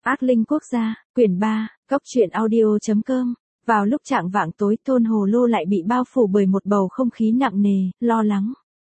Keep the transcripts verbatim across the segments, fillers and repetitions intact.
Ác linh quốc gia, quyển ba, góc truyện audio chấm com. Vào lúc chạng vạng tối, thôn Hồ Lô lại bị bao phủ bởi một bầu không khí nặng nề, lo lắng.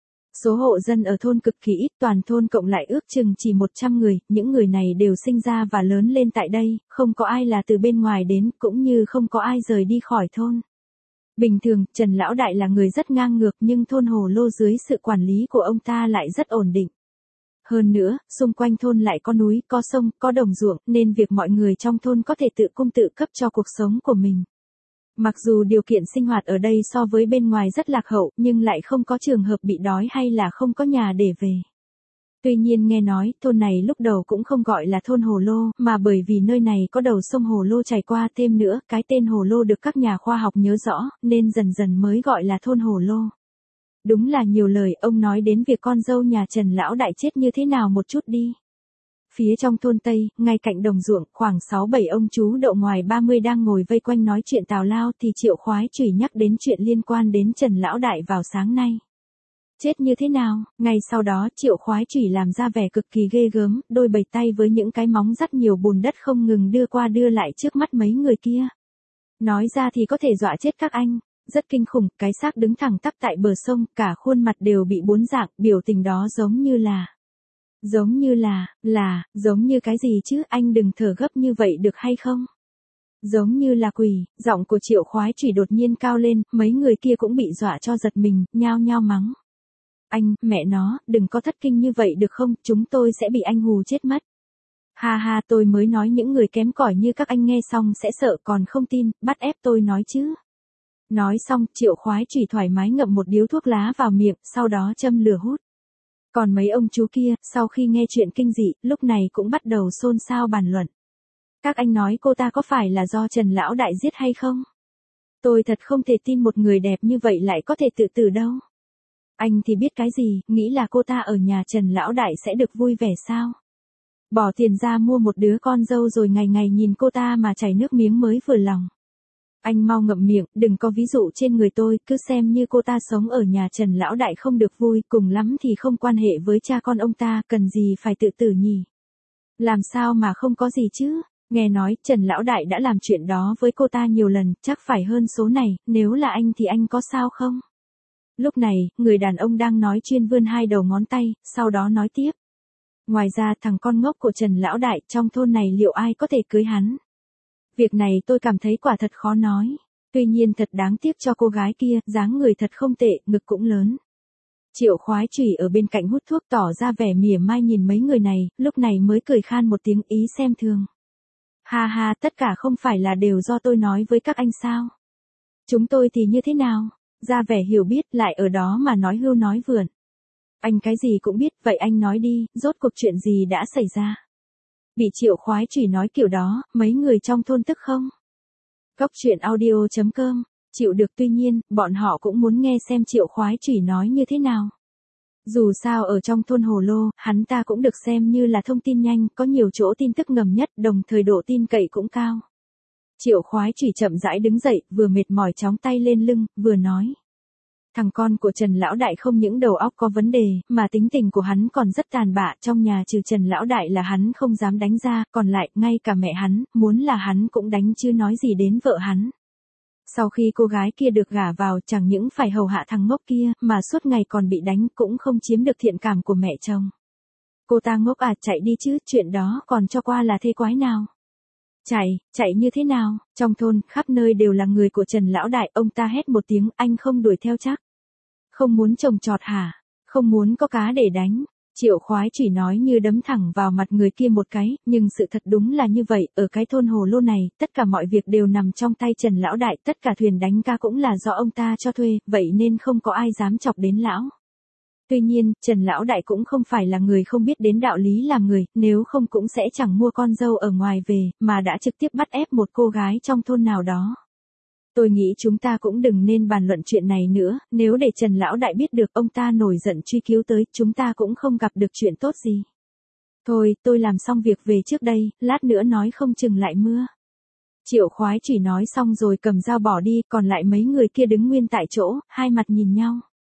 Số hộ dân ở thôn cực kỳ ít, toàn thôn cộng lại ước chừng chỉ một trăm người, những người này đều sinh ra và lớn lên tại đây, không có ai là từ bên ngoài đến, cũng như không có ai rời đi khỏi thôn. Bình thường, Trần Lão Đại là người rất ngang ngược nhưng thôn Hồ Lô dưới sự quản lý của ông ta lại rất ổn định. Hơn nữa, xung quanh thôn lại có núi, có sông, có đồng ruộng, nên việc mọi người trong thôn có thể tự cung tự cấp cho cuộc sống của mình. Mặc dù điều kiện sinh hoạt ở đây so với bên ngoài rất lạc hậu, nhưng lại không có trường hợp bị đói hay là không có nhà để về. Tuy nhiên nghe nói, thôn này lúc đầu cũng không gọi là thôn Hồ Lô, mà bởi vì nơi này có đầu sông Hồ Lô chảy qua, thêm nữa, cái tên Hồ Lô được các nhà khoa học nhớ rõ, nên dần dần mới gọi là thôn Hồ Lô. Đúng là nhiều lời, ông nói đến việc con dâu nhà Trần Lão Đại chết như thế nào một chút đi. Phía trong thôn Tây, ngay cạnh đồng ruộng, khoảng sáu bảy ông chú độ ngoài ba mươi đang ngồi vây quanh nói chuyện tào lao thì Triệu Khoái Chủy nhắc đến chuyện liên quan đến Trần Lão Đại vào sáng nay. Chết như thế nào? Ngay sau đó Triệu Khoái Chủy làm ra vẻ cực kỳ ghê gớm, đôi bầy tay với những cái móng dắt nhiều bùn đất không ngừng đưa qua đưa lại trước mắt mấy người kia. Nói ra thì có thể dọa chết các anh. Rất kinh khủng, cái xác đứng thẳng tắp tại bờ sông, cả khuôn mặt đều bị bốn dạng, biểu tình đó giống như là... Giống như là, là, giống như cái gì chứ, anh đừng thở gấp như vậy được hay không? Giống như là quỷ, giọng của Triệu Khoái Chủy đột nhiên cao lên, mấy người kia cũng bị dọa cho giật mình, nhao nhao mắng. Anh, mẹ nó, đừng có thất kinh như vậy được không, chúng tôi sẽ bị anh hù chết mất. Ha ha, tôi mới nói những người kém cỏi như các anh nghe xong sẽ sợ còn không tin, bắt ép tôi nói chứ. Nói xong, Triệu Khoái Chủy thoải mái ngậm một điếu thuốc lá vào miệng, sau đó châm lửa hút. Còn mấy ông chú kia, sau khi nghe chuyện kinh dị, lúc này cũng bắt đầu xôn xao bàn luận. Các anh nói cô ta có phải là do Trần Lão Đại giết hay không? Tôi thật không thể tin một người đẹp như vậy lại có thể tự tử đâu. Anh thì biết cái gì, nghĩ là cô ta ở nhà Trần Lão Đại sẽ được vui vẻ sao? Bỏ tiền ra mua một đứa con dâu rồi ngày ngày nhìn cô ta mà chảy nước miếng mới vừa lòng. Anh mau ngậm miệng, đừng có ví dụ trên người tôi, cứ xem như cô ta sống ở nhà Trần Lão Đại không được vui, cùng lắm thì không quan hệ với cha con ông ta, cần gì phải tự tử nhỉ? Làm sao mà không có gì chứ? Nghe nói, Trần Lão Đại đã làm chuyện đó với cô ta nhiều lần, chắc phải hơn số này, nếu là anh thì anh có sao không? Lúc này, người đàn ông đang nói chuyên vươn hai đầu ngón tay, sau đó nói tiếp. Ngoài ra thằng con ngốc của Trần Lão Đại trong thôn này liệu ai có thể cưới hắn? Việc này tôi cảm thấy quả thật khó nói. Tuy nhiên thật đáng tiếc cho cô gái kia, dáng người thật không tệ, ngực cũng lớn. Triệu Khoái Chủy ở bên cạnh hút thuốc tỏ ra vẻ mỉa mai nhìn mấy người này, lúc này mới cười khan một tiếng ý xem thường. Ha ha, tất cả không phải là đều do tôi nói với các anh sao? Chúng tôi thì như thế nào? Ra vẻ hiểu biết lại ở đó mà nói hưu nói vượn. Anh cái gì cũng biết, vậy anh nói đi, rốt cuộc chuyện gì đã xảy ra? Bị Triệu Khoái Chủy nói kiểu đó, mấy người trong thôn tức không? Góc truyện audio chấm com, chịu được tuy nhiên, bọn họ cũng muốn nghe xem Triệu Khoái Chủy nói như thế nào. Dù sao ở trong thôn Hồ Lô, hắn ta cũng được xem như là thông tin nhanh, có nhiều chỗ tin tức ngầm nhất, đồng thời độ tin cậy cũng cao. Triệu Khoái Chủy chậm rãi đứng dậy, vừa mệt mỏi chóng tay lên lưng, vừa nói. Thằng con của Trần Lão Đại không những đầu óc có vấn đề, mà tính tình của hắn còn rất tàn bạ, trong nhà trừ Trần Lão Đại là hắn không dám đánh ra, còn lại, ngay cả mẹ hắn, muốn là hắn cũng đánh chứ nói gì đến vợ hắn. Sau khi cô gái kia được gả vào, chẳng những phải hầu hạ thằng ngốc kia, mà suốt ngày còn bị đánh, cũng không chiếm được thiện cảm của mẹ chồng. Cô ta ngốc à, chạy đi chứ, chuyện đó còn cho qua là thế quái nào. Chạy, chạy như thế nào? Trong thôn, khắp nơi đều là người của Trần Lão Đại, ông ta hét một tiếng, anh không đuổi theo chắc. Không muốn trồng trọt hả? Không muốn có cá để đánh. Triệu Khoái Chủy nói như đấm thẳng vào mặt người kia một cái, nhưng sự thật đúng là như vậy, ở cái thôn Hồ Lô này, tất cả mọi việc đều nằm trong tay Trần Lão Đại, tất cả thuyền đánh cá cũng là do ông ta cho thuê, vậy nên không có ai dám chọc đến lão. Tuy nhiên, Trần Lão Đại cũng không phải là người không biết đến đạo lý làm người, nếu không cũng sẽ chẳng mua con dâu ở ngoài về, mà đã trực tiếp bắt ép một cô gái trong thôn nào đó. Tôi nghĩ chúng ta cũng đừng nên bàn luận chuyện này nữa, nếu để Trần Lão Đại biết được ông ta nổi giận truy cứu tới, chúng ta cũng không gặp được chuyện tốt gì. Thôi, tôi làm xong việc về trước đây, lát nữa nói không chừng lại mưa. Triệu Khoái Chủy nói xong rồi cầm dao bỏ đi, còn lại mấy người kia đứng nguyên tại chỗ, hai mặt nhìn nhau.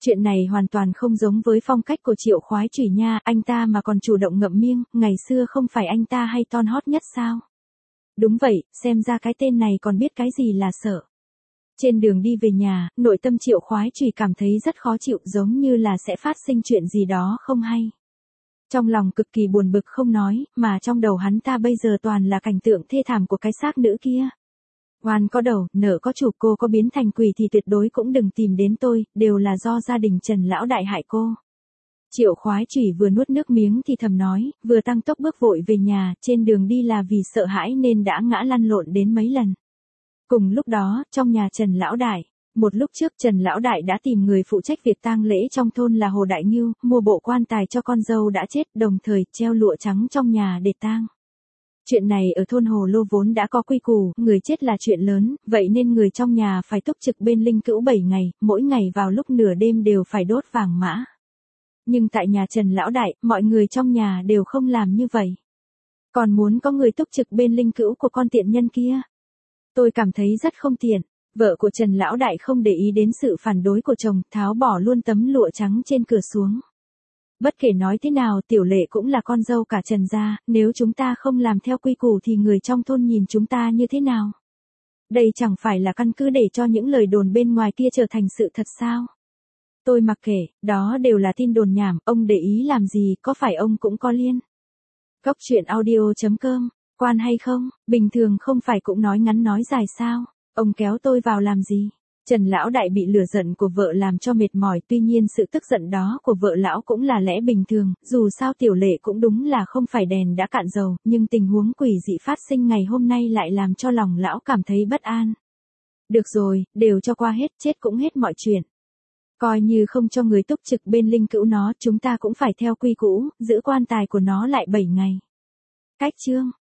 Chuyện này hoàn toàn không giống với phong cách của Triệu Khoái Trủy nha, anh ta mà còn chủ động ngậm miệng, ngày xưa không phải anh ta hay ton hót nhất sao? Đúng vậy, xem ra cái tên này còn biết cái gì là sợ. Trên đường đi về nhà, nội tâm Triệu Khoái Trủy cảm thấy rất khó chịu, giống như là sẽ phát sinh chuyện gì đó không hay. Trong lòng cực kỳ buồn bực không nói, mà trong đầu hắn ta bây giờ toàn là cảnh tượng thê thảm của cái xác nữ kia. Oan có đầu, nợ có chủ, cô có biến thành quỷ thì tuyệt đối cũng đừng tìm đến tôi, đều là do gia đình Trần lão đại hại cô. Triệu Khoái Trủy vừa nuốt nước miếng thì thầm nói, vừa tăng tốc bước vội về nhà, trên đường đi là vì sợ hãi nên đã ngã lăn lộn đến mấy lần. Cùng lúc đó, trong nhà Trần lão đại, một lúc trước Trần lão đại đã tìm người phụ trách việc tang lễ trong thôn là Hồ Đại Ngưu, mua bộ quan tài cho con dâu đã chết, đồng thời treo lụa trắng trong nhà để tang. Chuyện này ở thôn Hồ Lô vốn đã có quy củ, người chết là chuyện lớn, vậy nên người trong nhà phải túc trực bên linh cữu bảy ngày, mỗi ngày vào lúc nửa đêm đều phải đốt vàng mã. Nhưng tại nhà Trần lão đại, mọi người trong nhà đều không làm như vậy. Còn muốn có người túc trực bên linh cữu của con tiện nhân kia. Tôi cảm thấy rất không tiện. Vợ của Trần lão đại không để ý đến sự phản đối của chồng, tháo bỏ luôn tấm lụa trắng trên cửa xuống. Bất kể nói thế nào, Tiểu Lệ cũng là con dâu cả Trần gia, nếu chúng ta không làm theo quy củ thì người trong thôn nhìn chúng ta như thế nào? Đây chẳng phải là căn cứ để cho những lời đồn bên ngoài kia trở thành sự thật sao? Tôi mặc kệ, đó đều là tin đồn nhảm, ông để ý làm gì, có phải ông cũng có liên? Góc truyện audio chấm com, quan hay không, bình thường không phải cũng nói ngắn nói dài sao? Ông kéo tôi vào làm gì? Trần lão đại bị lửa giận của vợ làm cho mệt mỏi, tuy nhiên sự tức giận đó của vợ lão cũng là lẽ bình thường, dù sao Tiểu Lệ cũng đúng là không phải đèn đã cạn dầu, nhưng tình huống quỷ dị phát sinh ngày hôm nay lại làm cho lòng lão cảm thấy bất an. Được rồi, đều cho qua hết, chết cũng hết mọi chuyện. Coi như không cho người túc trực bên linh cữu nó, chúng ta cũng phải theo quy củ, giữ quan tài của nó lại bảy ngày. Cách chương